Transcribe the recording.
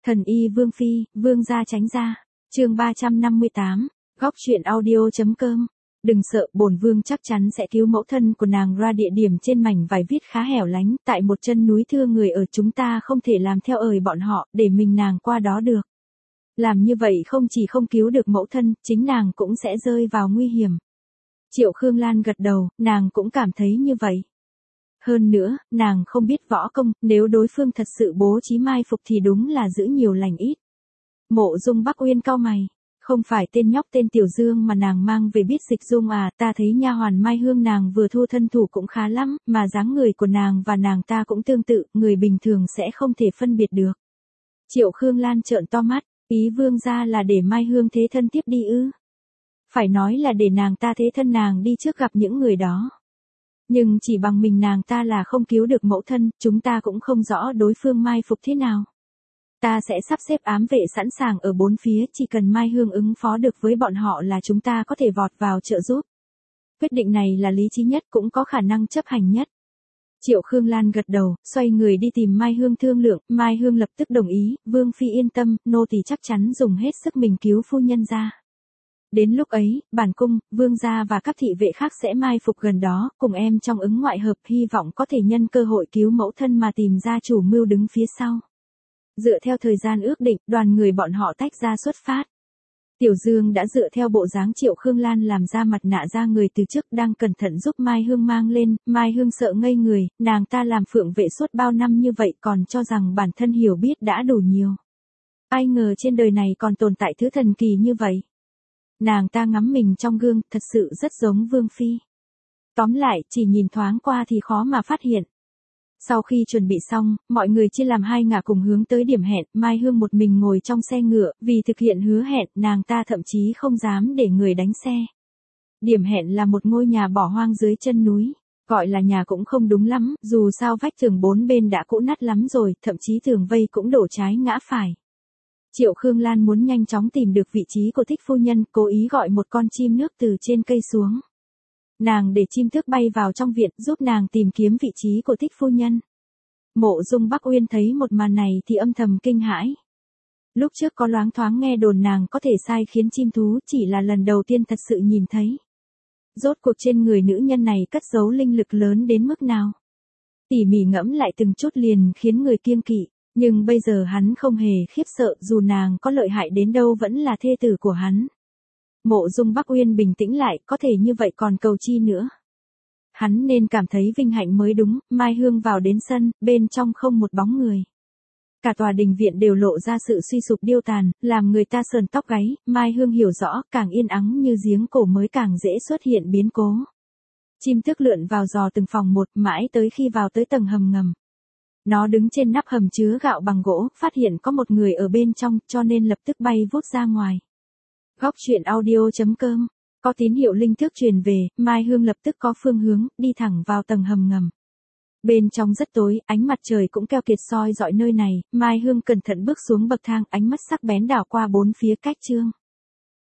Thần y Vương Phi, Vương gia tránh ra. Chương 358, góc truyện audio.com. Đừng sợ, bổn vương chắc chắn sẽ cứu mẫu thân của nàng ra địa điểm trên mảnh vải viết khá hẻo lánh, tại một chân núi thưa người ở, chúng ta không thể làm theo ời bọn họ, để mình nàng qua đó được. Làm như vậy không chỉ không cứu được mẫu thân, chính nàng cũng sẽ rơi vào nguy hiểm. Triệu Khương Lan gật đầu, nàng cũng cảm thấy như vậy. Hơn nữa, nàng không biết võ công, nếu đối phương thật sự bố trí mai phục thì đúng là giữ nhiều lành ít. Mộ Dung Bắc Uyên cau mày, không phải tên nhóc tên Tiểu Dương mà nàng mang về biết dịch dung à, ta thấy nha hoàn Mai Hương nàng vừa thu thân thủ cũng khá lắm, mà dáng người của nàng và nàng ta cũng tương tự, người bình thường sẽ không thể phân biệt được. Triệu Khương Lan trợn to mắt, ý vương gia là để Mai Hương thế thân tiếp đi ư? Phải nói là để nàng ta thế thân nàng đi trước gặp những người đó. Nhưng chỉ bằng mình nàng ta là không cứu được mẫu thân, chúng ta cũng không rõ đối phương mai phục thế nào. Ta sẽ sắp xếp ám vệ sẵn sàng ở bốn phía, chỉ cần Mai Hương ứng phó được với bọn họ là chúng ta có thể vọt vào trợ giúp. Quyết định này là lý trí nhất, cũng có khả năng chấp hành nhất. Triệu Khương Lan gật đầu, xoay người đi tìm Mai Hương thương lượng, Mai Hương lập tức đồng ý, Vương Phi yên tâm, nô tỳ chắc chắn dùng hết sức mình cứu phu nhân ra. Đến lúc ấy, bản cung, vương gia và các thị vệ khác sẽ mai phục gần đó, cùng em trong ứng ngoại hợp, hy vọng có thể nhân cơ hội cứu mẫu thân mà tìm ra chủ mưu đứng phía sau. Dựa theo thời gian ước định, đoàn người bọn họ tách ra xuất phát. Tiểu Dương đã dựa theo bộ dáng Triệu Khương Lan làm ra mặt nạ ra người từ trước, đang cẩn thận giúp Mai Hương mang lên, Mai Hương sợ ngây người, nàng ta làm phượng vệ suốt bao năm như vậy còn cho rằng bản thân hiểu biết đã đủ nhiều. Ai ngờ trên đời này còn tồn tại thứ thần kỳ như vậy. Nàng ta ngắm mình trong gương, thật sự rất giống Vương Phi. Tóm lại, chỉ nhìn thoáng qua thì khó mà phát hiện. Sau khi chuẩn bị xong, mọi người chia làm hai ngả cùng hướng tới điểm hẹn, Mai Hương một mình ngồi trong xe ngựa, vì thực hiện hứa hẹn, nàng ta thậm chí không dám để người đánh xe. Điểm hẹn là một ngôi nhà bỏ hoang dưới chân núi, gọi là nhà cũng không đúng lắm, dù sao vách tường bốn bên đã cũ nát lắm rồi, thậm chí tường vây cũng đổ trái ngã phải. Triệu Khương Lan muốn nhanh chóng tìm được vị trí của thích phu nhân, cố ý gọi một con chim nước từ trên cây xuống. Nàng để chim tước bay vào trong viện, giúp nàng tìm kiếm vị trí của thích phu nhân. Mộ Dung Bắc Uyên thấy một màn này thì âm thầm kinh hãi. Lúc trước có loáng thoáng nghe đồn nàng có thể sai khiến chim thú, chỉ là lần đầu tiên thật sự nhìn thấy. Rốt cuộc trên người nữ nhân này cất giấu linh lực lớn đến mức nào. Tỉ mỉ ngẫm lại từng chút liền khiến người kiêng kỵ. Nhưng bây giờ hắn không hề khiếp sợ, dù nàng có lợi hại đến đâu vẫn là thê tử của hắn. Mộ Dung Bắc Uyên bình tĩnh lại, có thể như vậy còn cầu chi nữa. Hắn nên cảm thấy vinh hạnh mới đúng. Mai Hương vào đến sân, bên trong không một bóng người. Cả tòa đình viện đều lộ ra sự suy sụp điêu tàn, làm người ta sờn tóc gáy. Mai Hương hiểu rõ, càng yên ắng như giếng cổ mới càng dễ xuất hiện biến cố. Chim tước lượn vào dò từng phòng một, mãi tới khi vào tới tầng hầm ngầm. Nó đứng trên nắp hầm chứa gạo bằng gỗ, phát hiện có một người ở bên trong, cho nên lập tức bay vút ra ngoài. Góc truyện audio.com. Có tín hiệu linh thức truyền về, Mai Hương lập tức có phương hướng, đi thẳng vào tầng hầm ngầm. Bên trong rất tối, ánh mặt trời cũng keo kiệt soi dọi nơi này, Mai Hương cẩn thận bước xuống bậc thang, ánh mắt sắc bén đảo qua bốn phía cách trương.